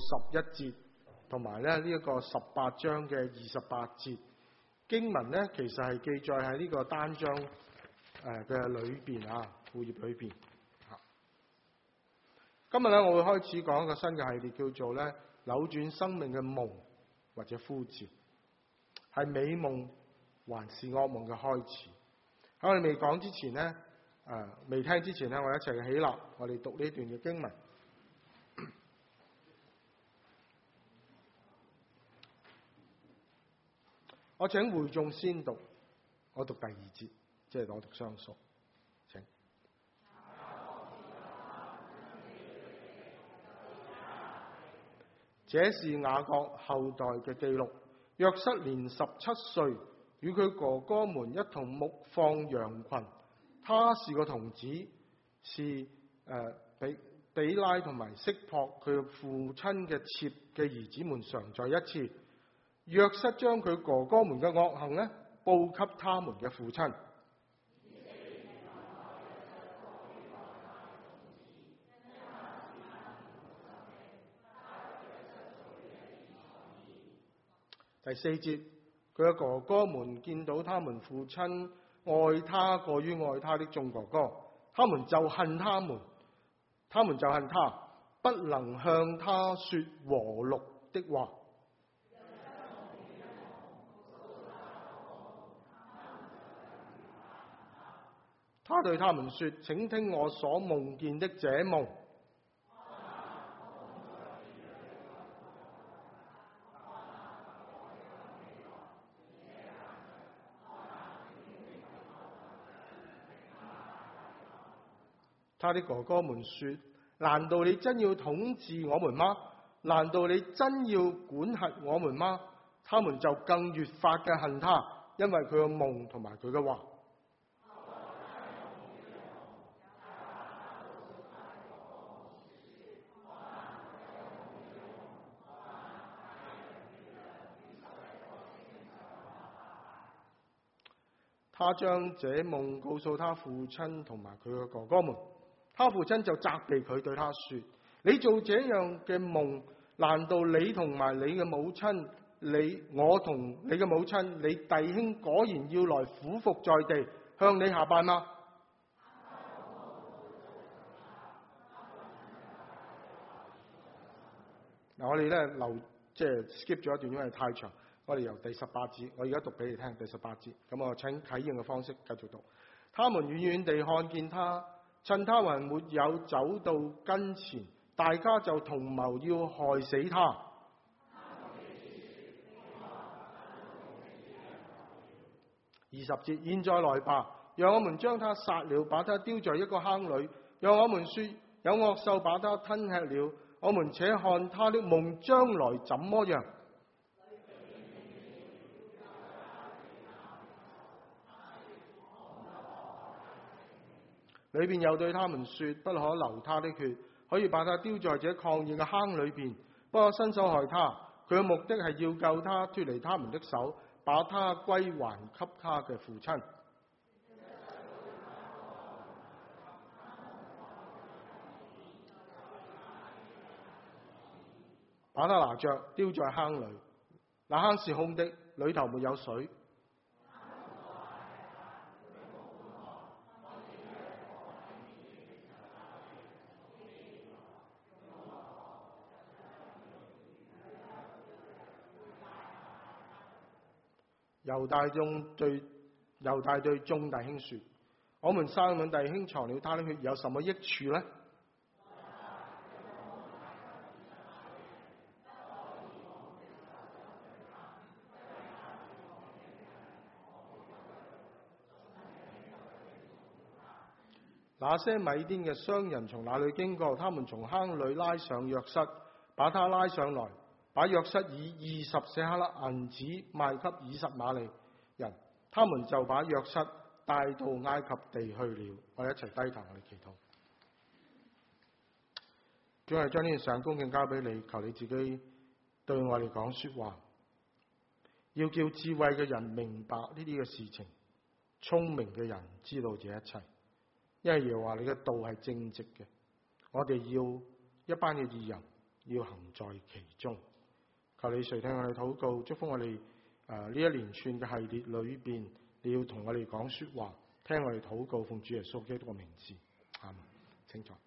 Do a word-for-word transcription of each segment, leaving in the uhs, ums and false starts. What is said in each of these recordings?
十一節，同埋咧呢一個十八章嘅二十八節經文咧，其實係記載喺呢個單章誒嘅裏邊啊，副頁裏邊。今日咧，我會開始講一個新嘅系列，叫做咧扭轉生命嘅夢或者呼召，係美夢還是噩夢嘅開始。喺我哋未講之前咧，誒、呃、未聽之前咧，我哋一齊起立，我哋讀呢段嘅經文。我請會眾先讀，我讀第二節，即係我讀雙數。請。這是雅各後代嘅記錄。約瑟年十七歲，與佢哥哥們一同牧放羊群。他是個童子，是誒、呃、比比拉同埋色樸佢父親嘅妾嘅兒子們常在一次。約瑟將佢哥哥們嘅惡行呢，報給他們嘅父親。第四節，佢嘅哥哥們見到他們父親愛他過於愛他的眾哥哥，他們就恨他們，他們就恨他，不能向他說和睦的話。他對他們說：請聽我所夢見的這夢。他的哥哥們說：難道你真要統治我們嗎？難道你真要管轄我們嗎？他們就更越發嘅恨他，因為佢嘅夢同埋佢嘅話。他將這夢告訴他父親同埋佢嘅哥哥們。他父親就責備佢，對他說：你做這樣嘅夢，難道你同埋你嘅母親，你我同你嘅母親，你弟兄果然要來俯伏在地向你下拜嗎？嗱，我哋咧留即係 skip 咗一段，因為太長。我哋由第十八節，我而家讀俾你聽。第十八節，咁我請啟應嘅方式繼續讀。他們遠遠地看見他。趁他還沒有走到跟前，大家就同謀要害死他。二十節，現在來吧，讓我們將他殺了，把他丟在一個坑裏，讓我們說有惡獸把他吞吃了，我們且看他的夢將來怎麼樣。裏邊又對他們說：不可流他的血，可以把他丟在這曠野嘅坑裏邊，不可伸手害他。佢嘅目的係要救他脫離他們的手，把他歸還給他嘅父親。把他拿着丟在坑裏，那坑是空的，裏頭沒有水。猶大眾對猶大對眾弟兄說：我們三個弟兄藏了他的血，有什麼益處呢？那些米甸嘅商人從那裏經過，他們從坑裏拉上約瑟，把他拉上來。把約瑟以二十舍客勒銀子賣給以實瑪利人，他們就把約瑟帶到埃及地去了。我哋一齊低頭，我哋祈禱。主，我哋將呢件上恭敬交俾你，求你自己對我哋講說話，要叫智慧嘅人明白呢啲嘅事情，聰明嘅人知道這一切。因為耶和華你嘅道係正直嘅，我哋要一班嘅義人， 要行在其中。求你垂聽我哋禱告，祝福我哋誒呢一連串嘅系列裏邊，你要同我哋講說話，聽我哋禱告，奉主耶穌基督嘅名字，阿們。請坐。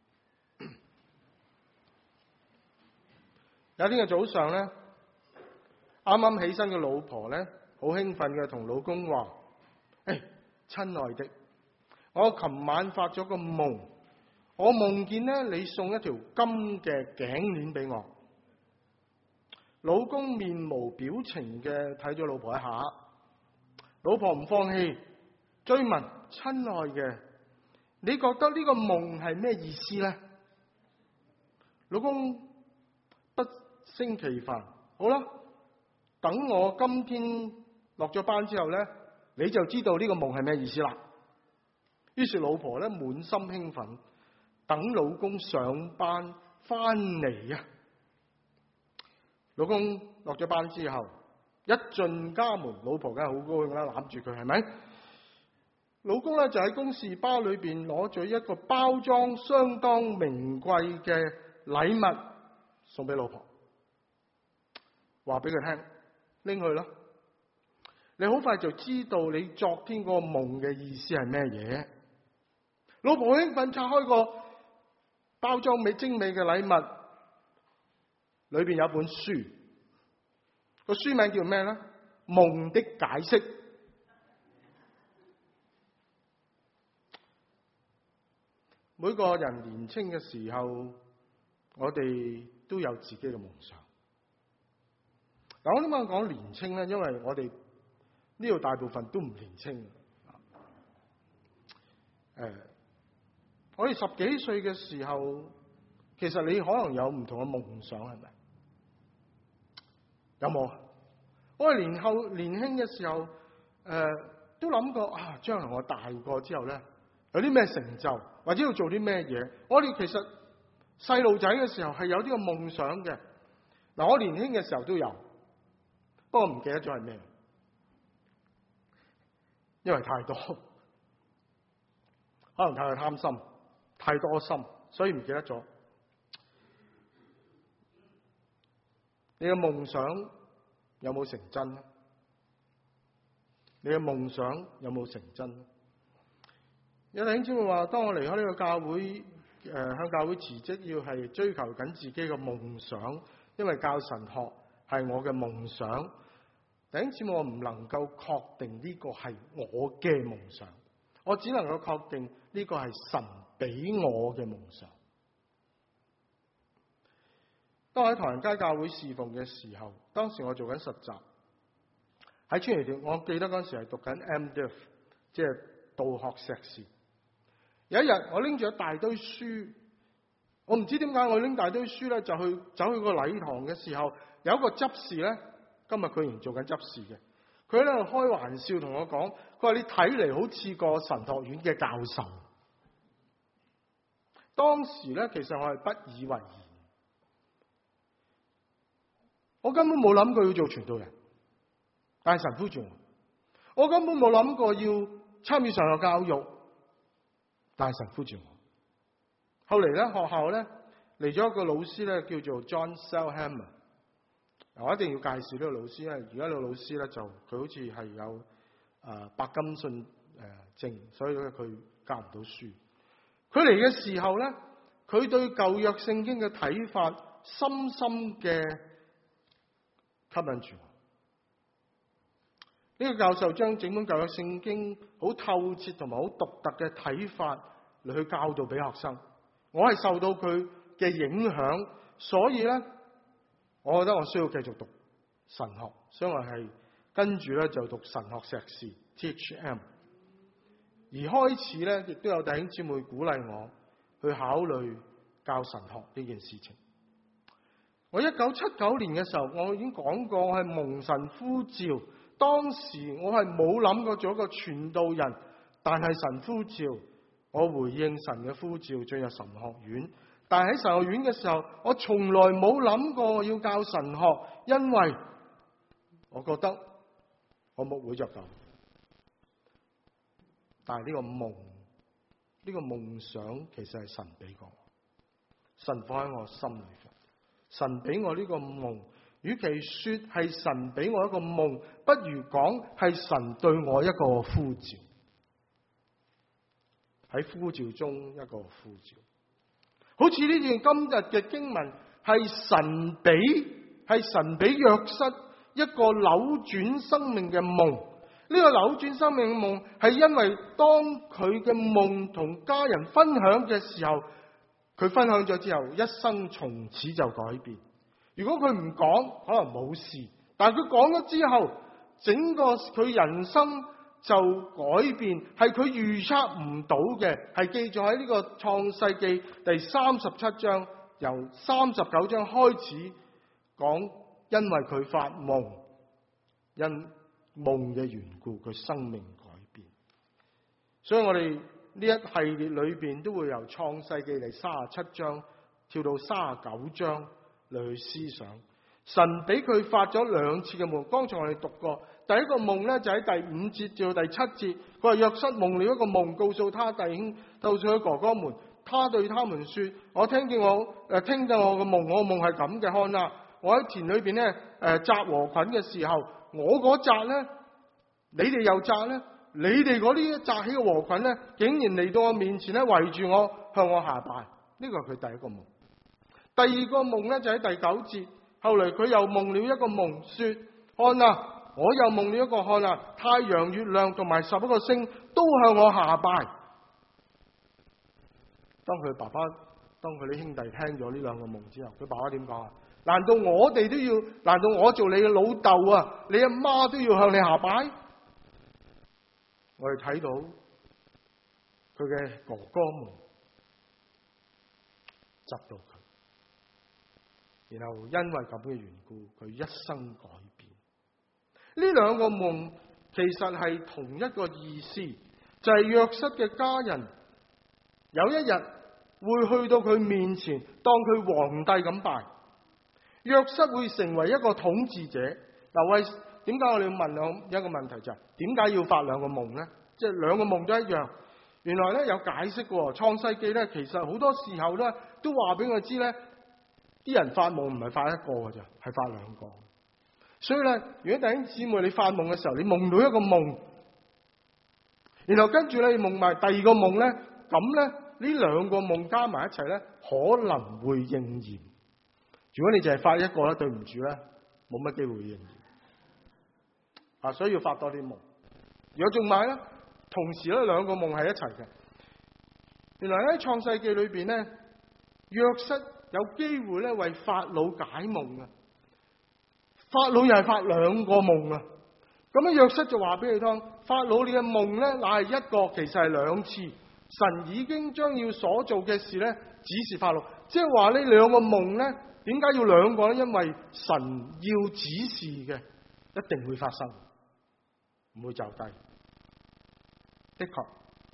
有一天嘅早上咧，啱啱起身嘅老婆咧，好興奮嘅同老公話：誒，親愛的，我琴晚發咗個夢，我夢見咧你送一條金嘅頸鏈俾我。老公面無表情嘅睇咗老婆一下，老婆唔放棄，追問：親愛嘅，你覺得呢個夢係咩意思咧？老公不勝其煩，好啦，等我今天落咗班之後咧，你就知道呢個夢係咩意思啦。於是老婆咧滿心興奮，等老公上班翻嚟啊。老公落咗班之後，一進家門，老婆梗係好高興啦，攬住佢，係咪？老公咧就喺公事包裏邊攞咗一個包裝相當名貴嘅禮物送俾老婆，話俾佢聽，拎去啦。你好快就知道你昨天嗰個夢嘅意思係咩嘢。老婆興奮拆開個包裝美精美嘅禮物，裏邊有本書，個書名叫咩咧？夢的解釋。每個人年青嘅時候，我哋都有自己嘅夢想。嗱，我點解講年青咧？因為我哋呢度大部分都唔年青。誒，我哋十幾歲嘅時候，其實你可能有唔同嘅夢想，係咪？有冇？我哋年後年輕嘅時候，誒、呃，都諗過啊，將來我大個之後咧，有啲咩成就，或者要做啲咩嘢？我哋其實細路仔嘅時候係有呢個夢想嘅。嗱，我年輕嘅時候都有，不過唔記得咗係咩，因為太多，可能太過貪心，太多心，所以唔記得咗。你嘅夢想有冇成真咧？你嘅夢想有冇成真咧？有弟兄姊妹話：當我離開呢個教會，誒、呃、向教會辭職，要係追求緊自己嘅夢想，因為教神學係我嘅夢想。弟兄姊妹，我唔能夠確定呢個係我嘅夢想，我只能夠確定呢個係神俾我嘅夢想。當我喺唐人街教會侍奉嘅時候，當時我做緊實習，喺川崎，我記得嗰時係讀緊 M Div， 即係道學碩士。有一日我拎住一大堆書，我唔知點解我拎大堆書咧，就去走去個禮堂嘅時候，有一個執事咧，今日佢仍然做緊執事嘅，佢喺度開玩笑同我講，佢話你睇嚟好似個神學院嘅教授。當時咧，其實我係不以為然。我根本冇諗過要做傳道人，但係神呼召我。我根本冇諗過要參與神學教育，但係神呼召我。後嚟咧，學校咧嚟咗一個老師咧，叫做 John Selhammer。我一定要介紹呢個老師，因為而家呢個老師咧就佢好似係有誒、呃、白金遜誒證，所以咧佢教唔到書。佢嚟嘅時候咧，佢對舊約聖經嘅睇法深深嘅吸引住我。呢個教授將整本舊約聖經好透徹同埋好獨特嘅睇法嚟去教導俾學生。我係受到佢嘅影響，所以咧，我覺得我需要繼續讀神學，所以我係跟住咧就讀神學碩士 T H M。而開始咧，亦都有弟兄姊妹鼓勵我去考慮教神學呢件事情。我一九七九年嘅時候，我已經講過，我係蒙神呼召。當時我係冇諗過做一個傳道人，但係神呼召，我回應神嘅呼召，進入神學院。但係喺神學院嘅時候，我從來冇諗過要教神學，因為我覺得我牧會就夠。但係呢個夢，呢個夢想其實係神俾我，神放喺我心裏邊。 神俾我呢個夢，與其說係神俾我一個夢，不如講係神對我一個呼召。喺呼召中一個呼召，好似呢段今日嘅經文係神俾係神俾約瑟一個扭轉生命嘅夢。呢個扭轉生命嘅夢係因為當佢嘅夢同家人分享嘅時候，佢分享咗之後，一生從此就改變。如果佢唔講，可能冇事，但係佢講咗之後，整個佢人生就改變，係佢預測唔到嘅，係記載喺呢個創世記第三十七章，由三十九章開始講，因為佢發夢，因夢嘅緣故，佢生命改變。所以我哋呢一系列裏邊都會由創世記第三十七章跳到三十九章嚟去思想。神俾佢發咗兩次嘅夢，剛才我哋讀過。第一個夢咧就喺第五節至到第七節，佢話約瑟夢了一個夢，告訴他弟兄，告訴佢哥哥們，他對他們說：我聽見我誒聽見我嘅夢，我嘅夢係咁嘅，看啊，我喺田裏邊咧誒摘禾捆嘅時候，我嗰摘咧，你哋又摘咧，你哋嗰啲摘起嘅禾捆咧，竟然嚟到我面前咧圍住我，向我下拜。呢個係佢第一個夢。第二個夢咧就喺第九節，後來佢又夢了一個夢，說：看啊！我又夢了一個，看啊，太陽、月亮同埋十一個星都向我下拜。當佢爸爸，當佢啲兄弟聽咗呢兩個夢之後，佢爸爸點講啊？難道我哋都要？難道我做你嘅老豆啊？你阿媽都要向你下拜？我哋睇到佢嘅哥哥們窒到佢，然後因為咁嘅緣故，佢一生改變。呢兩個夢其實係同一個意思，就係約瑟嘅家人有一日會去到佢面前，當佢皇帝咁拜。約瑟會成為一個統治者。嗱，為點解我哋要問兩一個問題，就係點解要發兩個夢呢？即係兩個夢都一樣。原來咧有解釋嘅，創世記咧其實好多時候咧都話俾我知咧，啲人發夢唔係發一個嘅啫，係發兩個。所以咧，如果弟兄姊妹你發夢嘅時候，你夢到一個夢，然後跟住你夢埋第二個夢咧，咁咧呢兩個夢加埋一齊咧，可能會應驗。如果你淨係發一個咧，對唔住咧，冇乜機會應驗。啊，所以要發多啲夢。如果仲埋咧，同時咧兩個夢係一齊嘅。原來喺創世記裏邊咧，約瑟有機會咧為法老解夢啊。法老又係發兩個夢啊！咁樣約瑟就話俾佢聽：法老你嘅夢咧，乃係一個，其實係兩次。神已經將要所做嘅事咧，指示法老。即係話呢兩個夢咧，點解要兩個咧？因為神要指示嘅，一定會發生，唔會就低。的確，誒、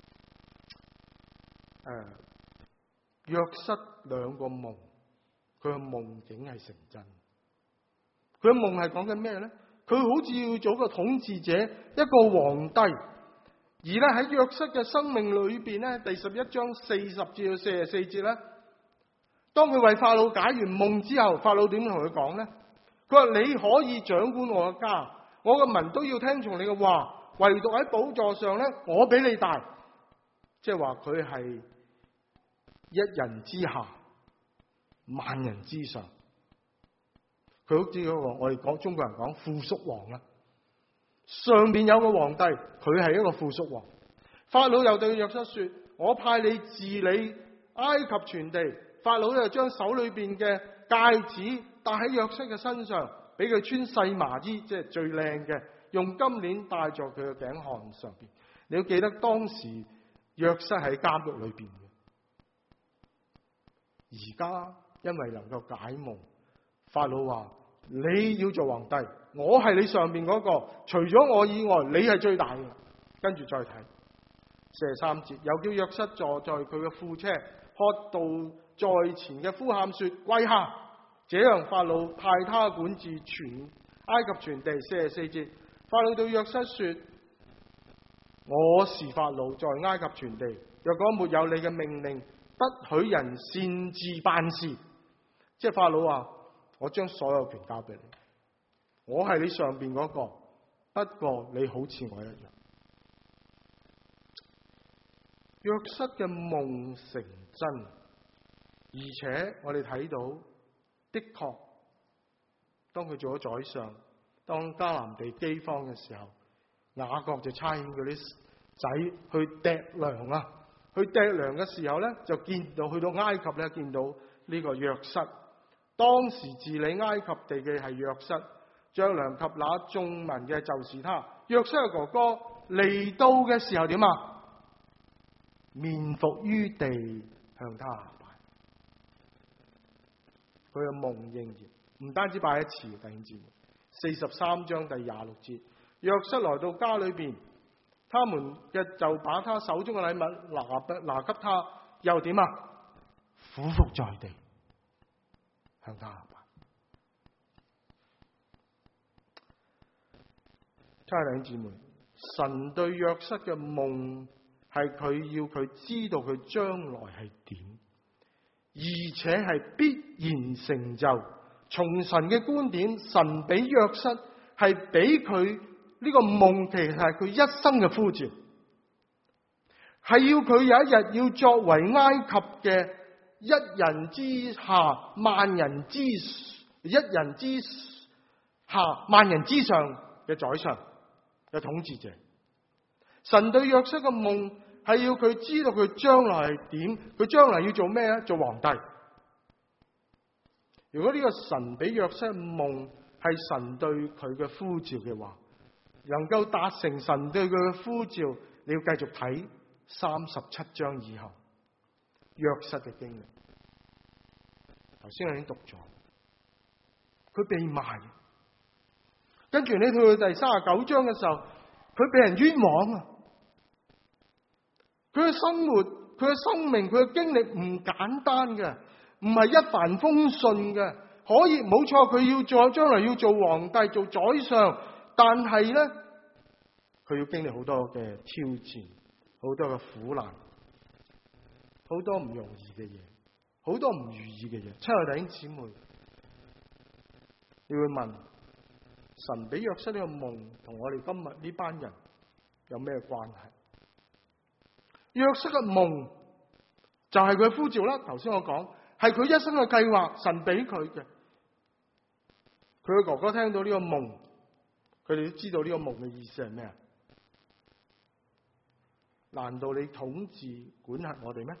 呃，約瑟兩個夢，佢嘅夢境係成真。佢嘅夢係講緊咩咧？佢好似要做一個統治者，一個皇帝。而咧喺約瑟嘅生命裏邊咧，第十一章四十至到四十四節咧，當佢為法老解完夢之後，法老點同佢講咧？佢話：你可以掌管我嘅家，我嘅民都要聽從你嘅話，唯獨喺寶座上咧，我比你大。即係話佢係一人之下，萬人之上。佢好似嗰個我哋講中國人講附屬王啊，上面有個皇帝，佢係一個附屬王。法老又對約瑟說：我派你治理埃及全地。法老又將手裏邊嘅戒指戴喺約瑟嘅身上，俾佢穿細麻衣，即係最靚嘅，用金鏈戴在佢嘅頸項上邊。你要記得當時約瑟喺監獄裏邊嘅，而家因為能夠解夢，法老話：你要做皇帝，我係你上邊嗰個，除咗我以外，你係最大嘅。跟住再睇四十三節，又叫約瑟坐在佢嘅副車，喝道在前嘅呼喊說：跪下！這樣法老派他管治全埃及全地。四十四節，法老對約瑟說：我是法老，在埃及全地，若果沒有你嘅命令，不許人擅自辦事。即係法老話： 我將所有權交俾你，我係你上邊嗰個，不過你好似我一樣。約瑟嘅夢成真，而且我哋睇到的確，當佢做咗宰相，當迦南地饑荒嘅時候，雅各就差遣嗰啲仔去糴糧啊，去糴糧嘅時候咧，就見到去到埃及咧，見到呢個約瑟。當時治理埃及地嘅係約瑟，將糧給那眾民嘅就是他。約瑟嘅哥哥嚟到嘅時候點啊？面伏於地向他下拜。佢嘅夢應驗，唔單止拜一次，弟兄姊妹。四十三章第廿六節，約瑟來到家裏邊，他們嘅就把他手中嘅禮物拿拿給他，又點啊？俯伏在地向他下拜。親愛的弟兄姊妹，神對約瑟嘅夢係佢要佢知道佢將來係點，而且係必然成就。從神嘅觀點，神俾約瑟係俾佢呢個夢，其實係佢一生嘅呼召，係要佢有一日要作為埃及嘅一人之下萬人之一人之下萬人之上嘅宰相嘅統治者。神對約瑟嘅夢係要佢知道佢將來係點，佢將來要做咩啊？做皇帝。如果呢個神俾約瑟夢係神對佢嘅呼召嘅話，能夠達成神對佢嘅呼召，你要繼續睇三十七章以後約瑟嘅經歷。頭先我已經讀咗，佢被賣，跟住你去到第三十九章嘅時候，佢被人冤枉啊！佢嘅生活、佢嘅生命、佢嘅經歷唔簡單嘅。唔係一帆風順嘅，可以冇錯，佢要做將來要做皇帝、做宰相，但係咧，佢要經歷好多嘅挑戰，好多嘅苦難，好多唔容易嘅嘢，好多唔如意嘅嘢。親愛弟兄姊妹，你會問神俾約瑟呢個夢同我哋今日呢班人有咩關係？約瑟嘅夢就係佢呼召啦。頭先我講。係佢一生嘅計劃，神俾佢嘅。佢嘅哥哥聽到呢個夢，佢哋都知道呢個夢嘅意思係咩啊？難道你統治管轄我哋咩？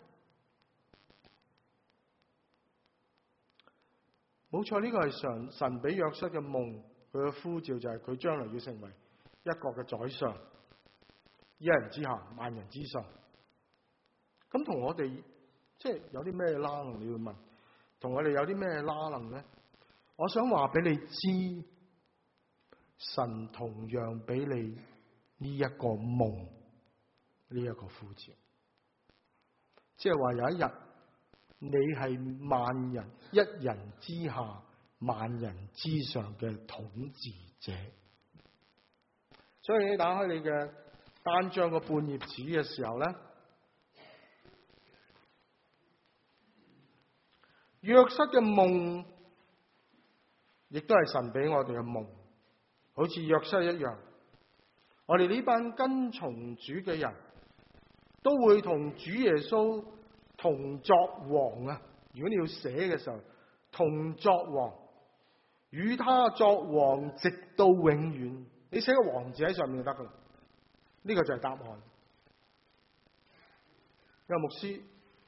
冇錯，呢個係神神俾約瑟嘅夢，佢嘅呼召就係佢將來要成為一國嘅宰相，一人之下，萬人之上。咁同我哋即係有啲咩拉能？你會問，同我哋有啲咩拉能咧？我想話俾你知，神同樣俾你呢一個夢，呢一個呼召，即係話有一日你係萬人一人之下、萬人之上嘅統治者。所以你打開你嘅單張個半頁紙嘅時候咧，約瑟嘅夢亦都係神俾我哋嘅夢，好似約瑟一樣。我哋呢班跟從主嘅人都會同主耶穌同作王啊！如果你要寫嘅時候，同作王，與他作王直到永遠。你寫個王字喺上面就得噶啦，呢個就係答案。有牧師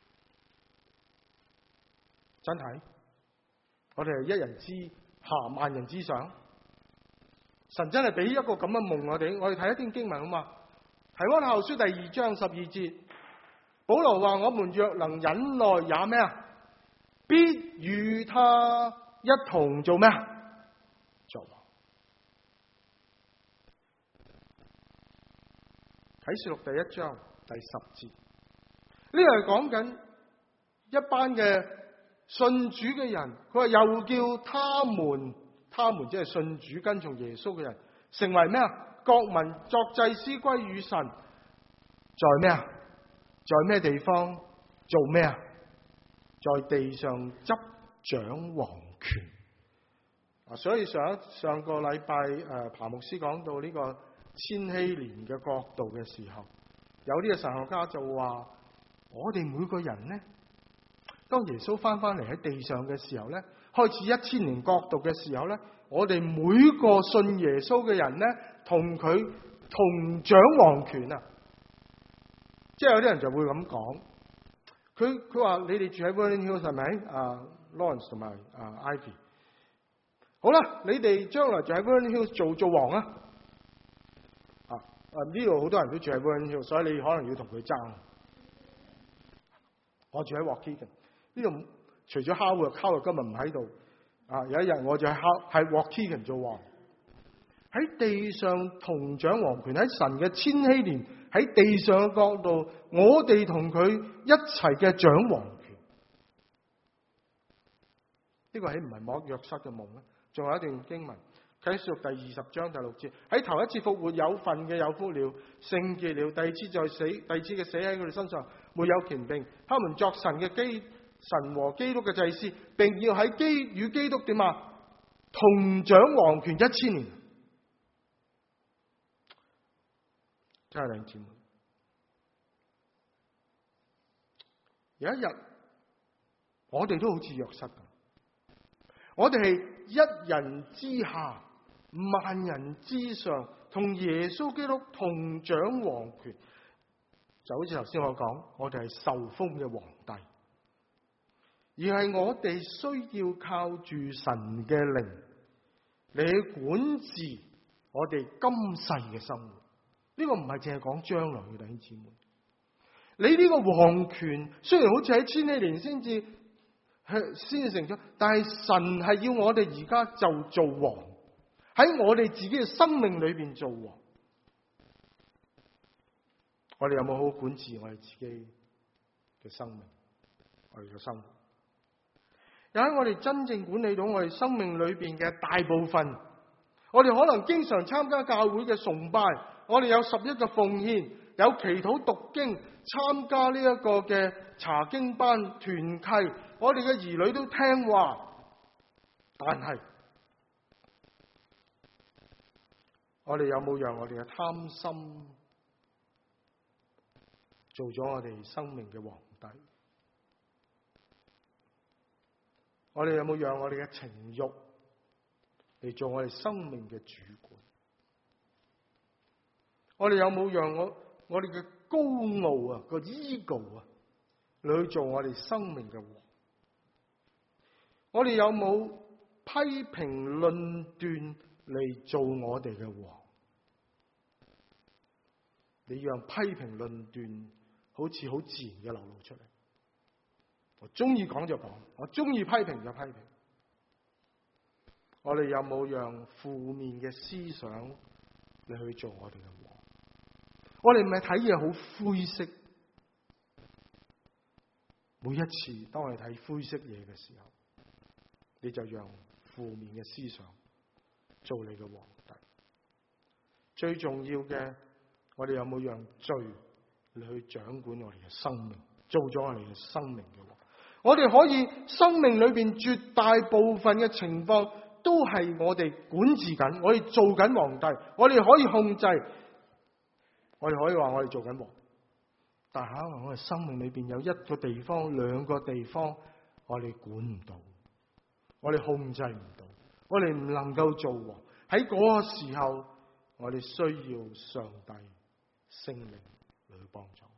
真係，我哋係一人之下，萬人之上。神真係俾一個咁嘅夢我哋。我哋睇一段經文啊嘛，提摩太後書第二章十二節，保羅話：我們若能忍耐，也咩啊？必與他一同做咩啊？作王。啟示錄第一章第十節，呢個係講緊一班嘅信主嘅人，佢話又叫他們，他們即係信主跟從耶穌嘅人，成為咩啊？國民作祭司歸於神，在咩啊？在咩地方做咩啊？在地上執掌王權。 所以上一上個禮拜誒彭牧師講到呢個千禧年嘅國度嘅時候，有啲嘅神學家就話：我哋每個人呢，當耶穌翻翻嚟喺地上嘅時候呢，開始一千年國度嘅時候呢，我哋每個信耶穌嘅人呢，同佢同掌王權啊！即係有啲人就會咁講，佢佢話：你哋住喺 Vernon Hills 係咪？啊 Lawrence 同埋啊 Ivy。好啦，你哋將來就喺 Vernon Hills 做做王啊！啊啊呢度好多人都住喺 Vernon Hills，所以你可能要同佢爭。我住喺 Waukegan， 呢度除咗 Howard，Howard 今日唔喺度。啊，有一日我就喺喺 Waukegan 做王，喺地上同掌王權，喺神嘅千禧年喺地上嘅角度，我哋同佢一齊嘅掌王權。呢個係唔係摸約瑟嘅夢咧？仲有一段經文，啟示錄第二十章第六節，喺頭一次復活有份嘅有福了，聖潔了；第二次在死，第二次嘅死喺佢哋身上沒有權柄，他們作神嘅基神和基督嘅祭司，並要喺基與基督點啊同掌王權一千年。真係兩姊妹，有一日我哋都好似約瑟咁。我哋係一人之下，萬人之上，同耶穌基督同掌王權，就好似頭先我講，我哋係受封嘅皇帝，而係我哋需要靠住神嘅靈嚟去管治我哋今世嘅生活。呢個唔係淨係講將來嘅弟兄姊妹，你呢個王權雖然好似喺千禧年先至先至成咗，但係神係要我哋而家就做王，喺我哋自己嘅生命裏邊做王。我哋有冇好好管治我哋自己嘅生命，我哋嘅生活？又喺我哋真正管理到我哋生命裏邊嘅大部分，我哋可能經常參加教會嘅崇拜，我哋有十一個奉獻，有祈禱讀經，參加呢一個嘅查經班團契，我哋嘅兒女都聽話，但係我哋有冇讓我哋嘅貪心做咗我哋生命嘅皇帝？我哋有冇讓我哋嘅情慾嚟做我哋生命嘅主管？我哋有冇讓我我哋嘅高傲啊，個 ego 啊，嚟去做我哋生命嘅王？我哋有冇批評論斷嚟做我哋嘅王？你讓批評論斷好似好自然嘅流露出嚟。我中意講就講，我中意批評就批評。我哋有冇讓負面嘅思想嚟去做我哋嘅王？我哋唔係睇嘢好灰色。每一次當我哋睇灰色嘢嘅時候，你就讓負面嘅思想做你嘅皇帝。最重要嘅，我哋有冇讓罪嚟去掌管我哋嘅生命，做咗我哋嘅生命嘅王？我哋可以生命裏邊絕大部分嘅情況都係我哋管治緊，我哋做緊皇帝，我哋可以控制，我哋可以話我哋做緊王。但係可能我哋生命裏邊有一個地方、兩個地方，我哋管唔到，我哋控制唔到，我哋唔能夠做王。喺嗰個時候，我哋需要上帝聖靈嚟去幫助。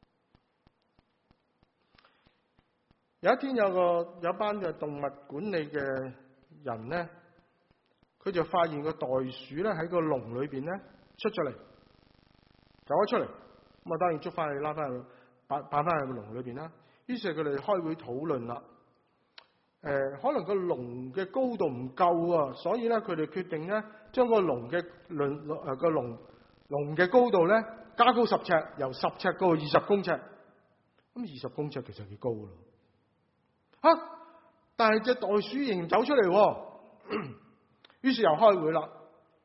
有一天有個有一班嘅動物管理嘅人咧，佢就發現個袋鼠咧喺個籠裏邊咧出咗嚟，走咗出嚟，咁啊當然捉翻去拉翻去擺擺翻去個籠裏邊啦。於是佢哋開會討論啦，誒、呃、可能個籠嘅高度唔夠啊，所以咧佢哋決定咧將個籠嘅籠誒個籠籠嘅高度咧加高十尺，由十尺高到二十公尺。咁二十公尺其實幾高咯。啊！但係隻袋鼠仍然走出嚟，於是又開會啦，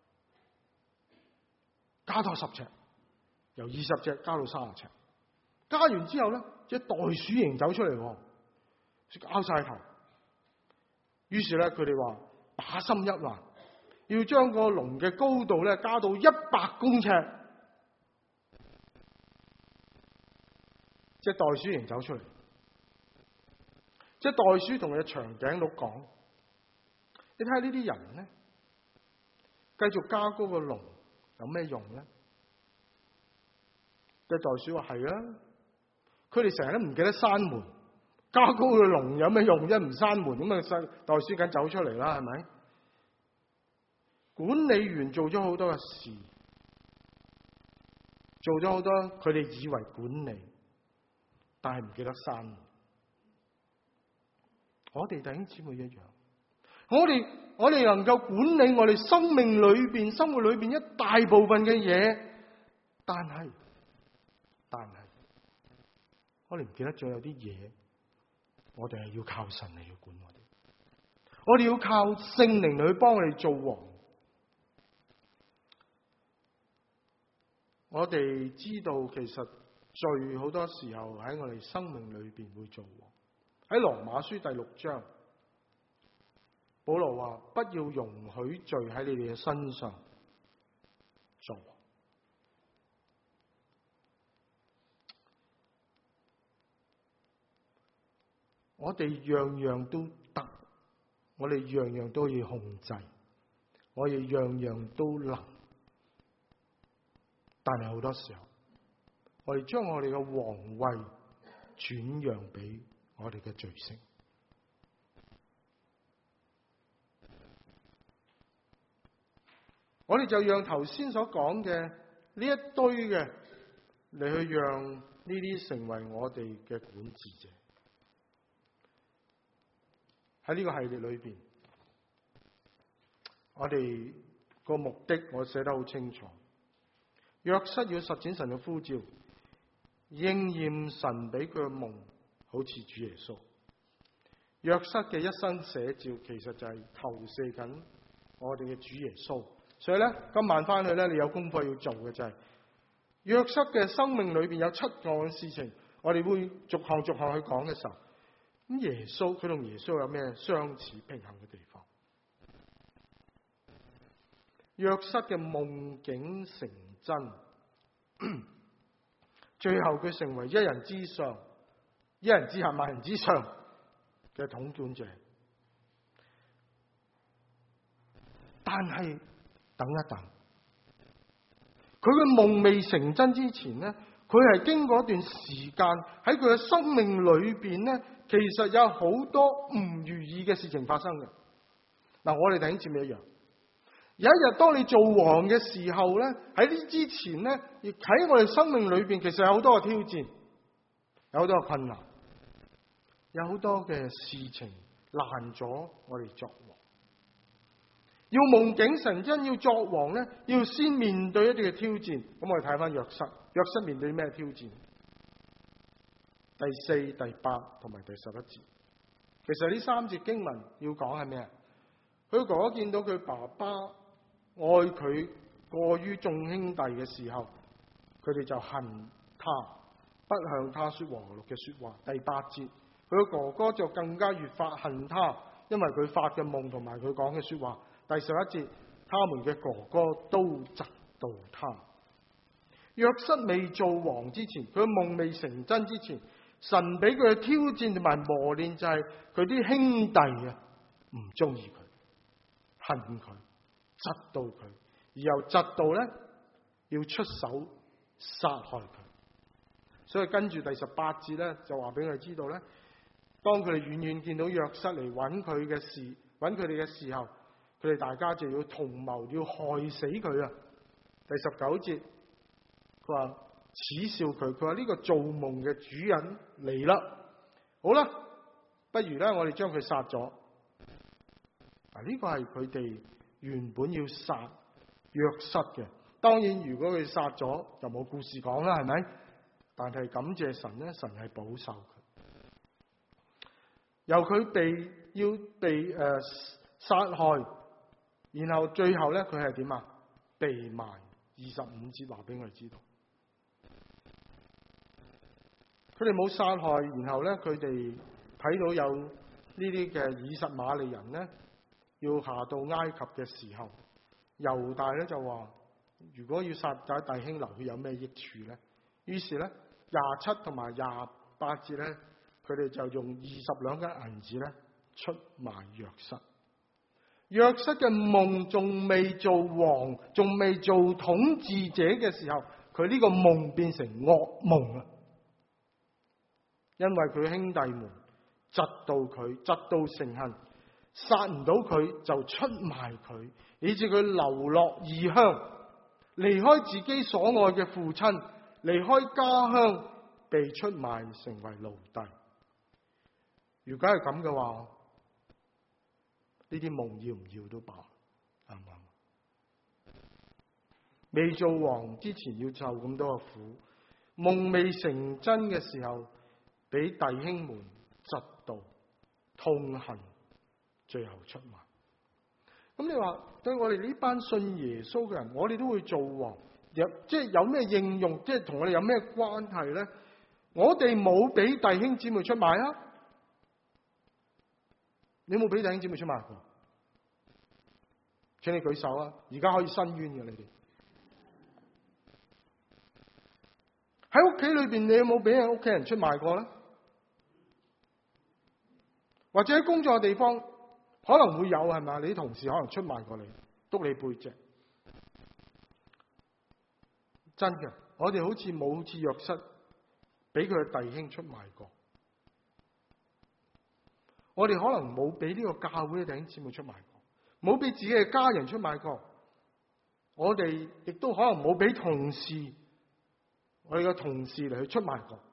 加多十尺，由二十尺加到三十尺。加完之後咧，隻袋鼠仍然走出嚟，拗晒頭。於是咧，佢哋話把心一橫，要將個籠嘅高度咧加到一百公尺。隻袋鼠形走出嚟，隻袋鼠同佢嘅長頸鹿講：你睇下呢啲人咧，繼續加高個籠有咩用咧？隻袋鼠話：係啊，佢哋成日都唔記得閂門，加高個籠有咩用啫？唔閂門咁啊，袋鼠梗走出嚟啦，係咪？管理員做咗好多嘅事，做咗好多佢哋以為管理，但係唔記得閂門。我哋弟兄姊妹一樣，我哋我哋能夠管理我哋生命裏邊、生活裏邊一大部分嘅嘢，但係但係我哋唔記得咗有啲嘢，我哋係要靠神嚟去管我哋，我哋要靠聖靈嚟去幫我哋做王。我哋知道其實罪好多時候喺我哋生命裏邊會做王。喺羅馬書第六章，保羅話：不要容許罪喺你哋嘅身上做王。我哋樣樣都得，我哋樣樣都要控制，我哋樣樣都能，但係好多時候，我哋將我哋嘅皇位轉讓俾我哋嘅罪性。我哋就讓頭先所講嘅呢一堆嘅嚟去讓呢啲成為我哋嘅管治者。喺呢個系列裏邊，我哋個目的我寫得好清楚。約瑟要實踐神嘅呼召，應驗神俾佢嘅夢，好似主耶穌。約瑟嘅一生寫照，其實就係投射緊我哋嘅主耶穌。所以咧，今晚翻去咧，你有功課要做嘅就係、是、約瑟嘅生命裏邊有七個事情，我哋會逐項逐項去講嘅時候，咁耶穌佢同耶穌有咩相似平衡嘅地方？約瑟嘅夢境成真，最後佢成為一人之上、一人之下、萬人之上嘅統管者。但係等一等，佢嘅夢未成真之前呢，佢係經過一段時間喺佢嘅生命裏邊呢，其實有好多唔如意嘅事情發生嘅。嗱，我哋弟兄姊妹一樣，有一日當你做王嘅時候呢，喺呢之前呢，亦喺我哋生命裏邊，其實有好多嘅挑戰，有好多嘅困難，有好多嘅事情攔咗我哋作王。要夢境成真，要作王呢，要先面對一啲嘅挑戰。咁我哋睇翻約瑟，約瑟面對咩挑戰？第四、第八同埋第十一節。其實呢三節經文要講係咩啊？佢哥哥見到佢爸爸愛佢過於眾兄弟嘅時候，佢哋就恨他，不向他說和睦嘅說話。第八節，佢哥哥就更加越發恨他，因為佢發嘅夢同埋佢講嘅說話。第十一節，他們嘅哥哥都嫉妒他。約瑟未做王之前，佢夢未成真之前，神俾佢嘅挑戰同埋磨練就係佢啲兄弟啊唔中意佢，恨佢，嫉妒佢，而由嫉妒咧要出手殺害佢。所以跟住第十八節咧就話俾佢知道咧，當佢哋遠遠見到約瑟嚟揾佢嘅事，揾佢哋嘅時候，佢哋大家就要同謀，要害死佢啊！第十九節，佢話恥笑佢，佢話呢個做夢嘅主人嚟啦，好啦，不如咧我哋將佢殺咗。嗱，呢個係佢哋原本要殺約瑟嘅。當然，如果佢殺咗，就冇故事講啦，係咪？但係感謝神咧，神係保守佢，由佢被要被誒、呃、殺害。然後最後咧，佢係點啊？被賣。二十五節話俾我哋知道，佢哋冇殺害。然後咧，佢哋睇到有呢啲嘅以實瑪利人咧， 要下到埃及嘅時候，猶大咧就話：如果要殺仔弟兄流血有咩益處咧？於是咧廿七同埋廿八節咧，佢哋就用二十兩嘅銀子咧出賣約瑟。約瑟嘅夢仲未做王，仲未做統治者嘅時候，佢呢個夢變成噩夢啦。因為佢兄弟們嫉妒佢，嫉妒成恨，殺唔到佢就出賣佢，以致佢流落異鄉，離開自己所愛嘅父親，離開家鄉，被出賣成為奴隸。如果係咁嘅話，呢啲夢要唔要都罷，啱唔啱？未做王之前要受咁多嘅苦，夢未成真嘅時候，俾弟兄們嫉妒、痛恨，最後出賣。咁你話對我哋呢班信耶穌嘅人，我哋都會做王，有即係有咩應用，即係同我哋有咩關係咧？我哋冇俾弟兄姊妹出賣啊！你有冇俾弟兄姊妹出賣過？請你舉手啊！而家可以申冤嘅，你哋喺屋企裏邊，你有冇俾人屋企人出賣過咧？或者喺工作嘅地方可能會有，係咪？你啲同事可能出賣過你，督你背脊。真嘅，我哋好似冇好似約瑟俾佢嘅弟兄出賣過。我哋可能冇俾呢個教會嘅弟兄姊妹出賣過，冇俾自己嘅家人出賣過。我哋亦都可能冇俾同事，我哋嘅同事嚟去出賣過。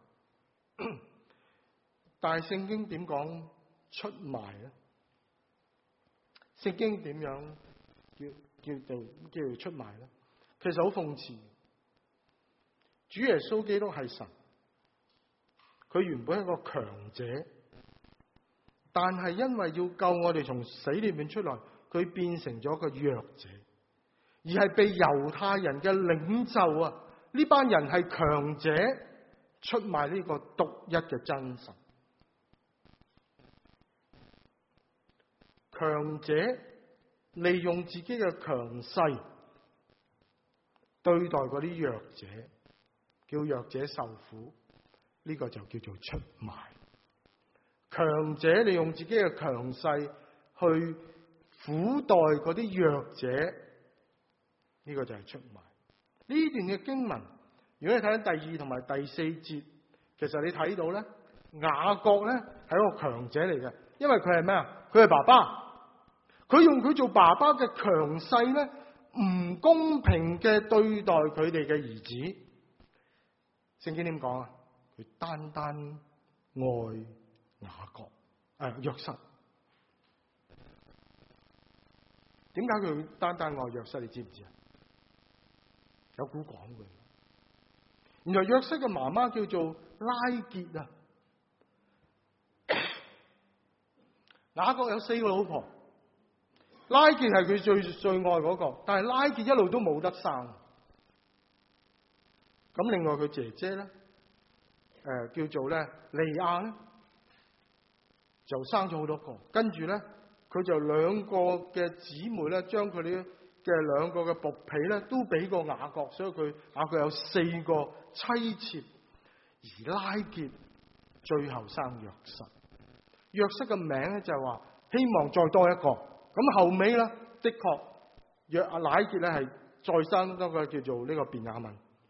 但係聖經點講出賣咧？聖經點樣叫叫做叫做出賣咧？其實好諷刺。主耶穌基督係神，佢原本係一個強者。但係因為要救我哋從死裏面出來，佢變成咗個弱者，而係被猶太人嘅領袖啊，呢班人係強者出賣呢個獨一嘅真神。強者利用自己嘅強勢對待嗰啲弱者，叫弱者受苦，呢個就叫做出賣。強者利用自己嘅強勢去苦待嗰啲弱者，呢個就係出賣。呢段嘅經文，如果你睇緊第二同埋第四節，其實你睇到咧，雅各咧係一個強者嚟嘅，因為佢係咩啊？佢係爸爸，佢用佢做爸爸嘅強勢咧，唔公平嘅對待佢哋嘅兒子。聖經點講啊？佢單單愛雅各，誒、呃、約瑟。點解佢單單愛約瑟？你知唔知啊？有古講嘅。原來約瑟嘅媽媽叫做拉結啊。雅各有四個老婆，拉結係佢最最愛嗰、那個，但係拉結一路都冇得生。咁另外佢姐姐咧，誒、呃、叫做咧利亞咧，就生咗好多個，跟住咧佢就兩個嘅姊妹咧，將佢哋嘅兩個嘅僕婢咧都俾過雅各，所以佢雅各有四個妻妾，而拉結最後生約瑟。約瑟嘅名咧就係話希望再多一個，咁後尾咧的確約阿拉結咧係再生多個叫做呢個便雅憫。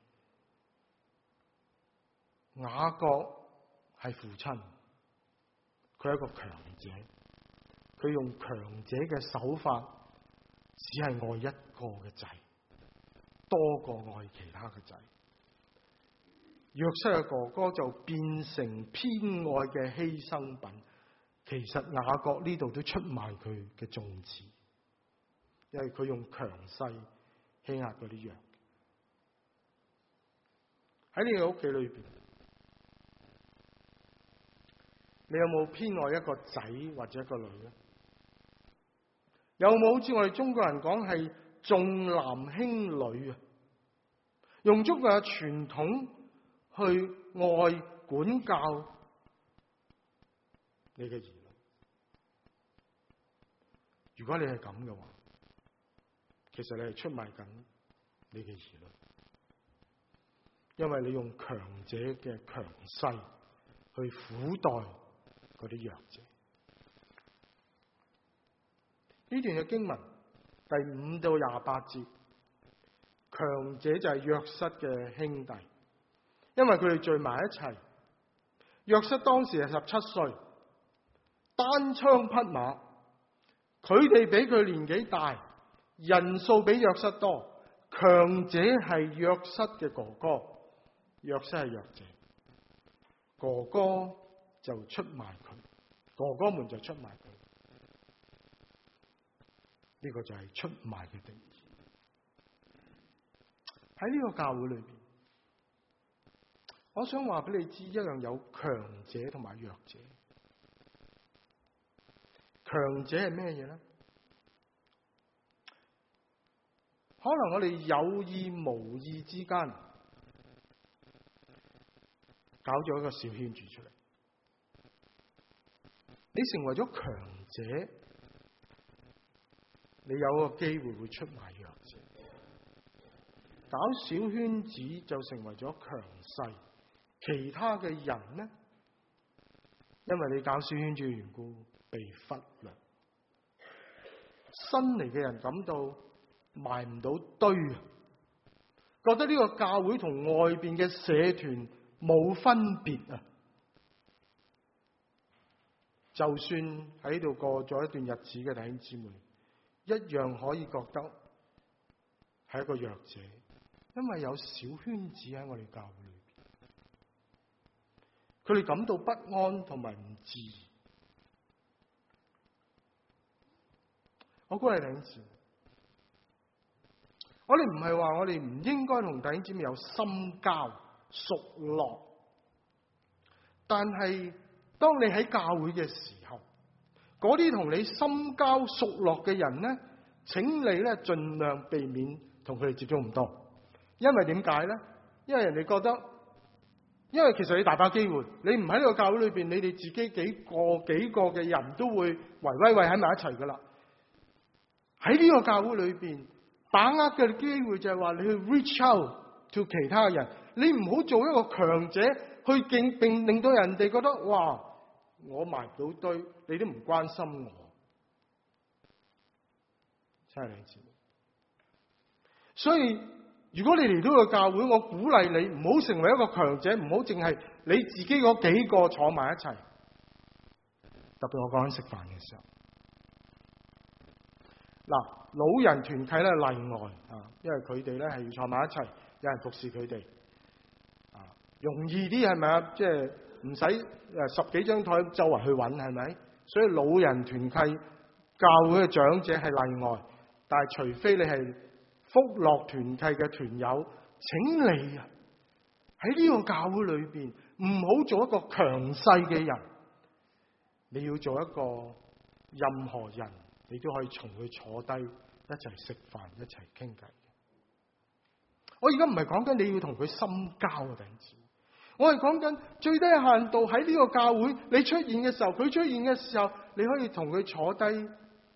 雅各係父親，佢係一個強者，佢用強者嘅手法，只係愛一個嘅仔，多過愛其他嘅仔。約瑟嘅哥哥就變成偏愛嘅犧牲品。其實雅各呢度都出賣佢嘅眾子，因為佢用強勢欺壓嗰啲弱。喺你嘅屋企裏邊，你有冇偏愛一個仔或者一個女咧？有冇好似我哋中國人講係重男輕女啊？用中國嘅傳統去愛管教你嘅兒女？ 如果你係咁嘅話，其實你係出賣緊你嘅兒女，因為你用強者嘅強勢去苦待嗰啲弱者。呢段嘅經文第五到廿八節，強者就係約瑟嘅兄弟，因為佢哋聚埋一齊。約瑟當時係十七歲，單槍匹馬，佢哋比佢年紀大，人數比約瑟多。強者係約瑟嘅哥哥，約瑟係弱者，哥哥就出賣佢，哥哥們就出賣佢。呢個就係出賣嘅定義。喺呢個教會裏邊，我想話俾你知，一樣有強者同埋弱者。強者係咩嘢咧？可能我哋有意無意之間搞咗一個小圈子出嚟，你成為咗強者，你有個機會會出賣弱者。搞小圈子就成為咗強勢，其他嘅人呢，因為你搞小圈子嘅緣故被忽略，新嚟嘅人感到埋唔到堆，覺得呢個教會同外邊嘅社團冇分別啊！就算喺度過咗一段日子嘅弟兄姊妹，一樣可以覺得係一個弱者，因為有小圈子喺我哋教會裏邊，佢哋感到不安同埋唔自然。我鼓勵弟兄姊妹，我哋唔係話我哋唔應該同弟兄姊妹有深交熟絡，但係當你喺教會嘅時候，嗰啲同你深交熟絡嘅人咧，請你咧盡量避免同佢哋接觸咁多。因為點解咧？因為人哋覺得，因為其實你大把機會，你唔喺呢個教會裏邊，你哋自己幾個幾個嘅人都會圍威喂喺埋一齊噶啦。喺呢個教會裏邊，把握嘅機會就係話你去 reach out to 其他人，你唔好做一個強者去敬，並令到人哋覺得哇，我埋唔到堆，你都唔關心我。真係你知。所以如果你嚟到個教會，我鼓勵你唔好成為一個強者，唔好淨係你自己嗰幾個坐埋一齊。特別我講緊食飯嘅時候，嗱，老人團契咧例外啊，因為佢哋咧係要坐埋一齊，有人服侍佢哋啊，容易啲係咪啊？即係唔使誒十幾張台周圍去揾係咪？所以老人團契教會嘅長者係例外，但係除非你係福樂團契嘅團友，請你啊喺呢個教會裏邊唔好做一個強勢嘅人，你要做一個任何人你都可以從佢坐低一齊食飯一齊傾偈。我而家唔係講緊你要同佢深交啊，弟兄姊妹，我係講緊最低限度喺呢個教會你出現嘅時候，佢出現嘅時候，你可以同佢坐低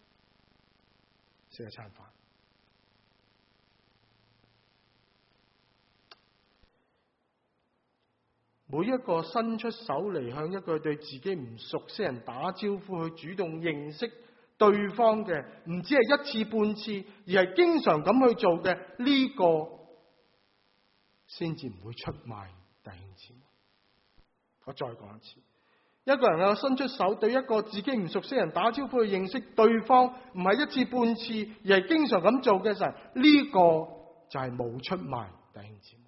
食一餐飯。每一個伸出手嚟向一個對自己唔熟悉人打招呼，去主動認識對方嘅，唔止係一次半次，而係經常咁去做嘅，呢個先至唔會出賣弟兄姊妹。我再講一次，一個人有伸出手對一個自己唔熟悉人打招呼去認識對方，唔係一次半次，而係經常咁做嘅時候，呢個就係冇出賣弟兄姊妹。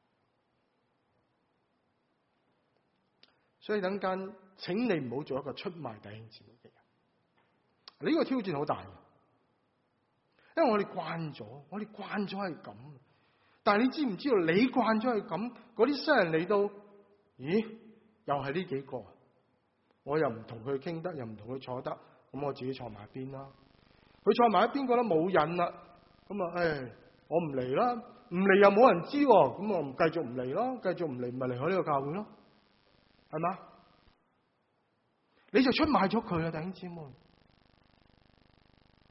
所以等間，請你唔好做一個出賣弟兄姊妹嘅人。呢、這個挑戰好大嘅，因為我哋慣咗，我哋慣咗係咁。但係你知唔知道，你慣咗係咁，嗰啲新人嚟到，咦，又係呢幾個，我又唔同佢傾得，又唔同佢坐得，咁我自己坐埋一邊啦。佢坐埋一邊覺得冇癮啦，咁啊，唉，我唔嚟啦，唔嚟又冇人知，咁我唔繼續唔嚟咯，繼續唔嚟咪離開呢個教會咯。係嘛？你就出賣咗佢啦，弟兄姊妹。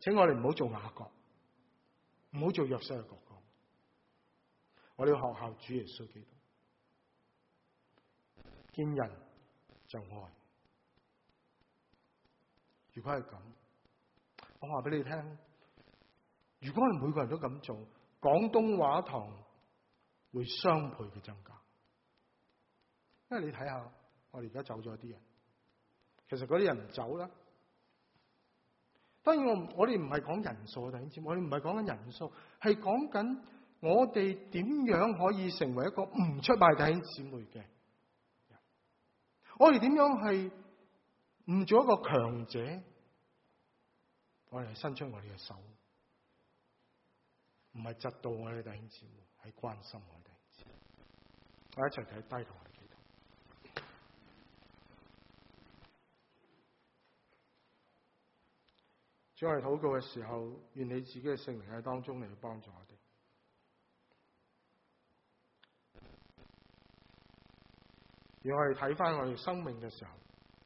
請我哋唔好做雅各，唔好做約瑟嘅哥哥。我哋要學效主耶穌基督，見人就愛。如果係咁，我話俾你聽，如果我哋每個人都咁做，廣東話堂會雙倍嘅增加。因為你睇下，我哋而家走咗啲人，其實嗰啲人唔走啦。當然我我哋唔係講人數，弟兄姊妹，我哋唔係講緊人數，係講緊我哋點樣可以成為一個唔出賣弟兄姊妹嘅人。我哋點樣係唔做一個強者？我哋係伸出我哋嘅手，唔係窒到我哋弟兄姊妹，係關心我哋弟兄姊妹。我一齊睇低同我哋祈禱。主，我哋禱告嘅時候，願你自己嘅聖靈喺當中嚟去幫助我哋。而我哋睇翻我哋生命嘅時候，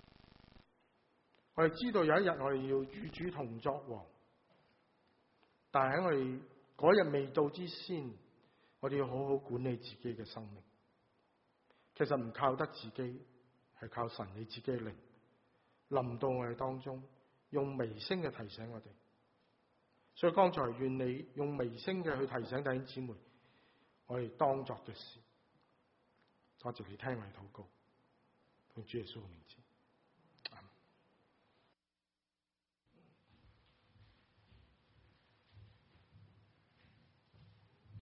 我哋知道有一日我哋要與主同作王，但係喺我哋嗰日未到之先，我哋要好好管理自己嘅生命。其實唔靠得自己，係靠神你自己嘅靈臨到我哋當中，用微聲嘅提醒我哋。所以剛才願你用微聲嘅去提醒弟兄姊妹，我哋當作嘅事。多謝你聽我哋禱告，奉主耶穌嘅名字。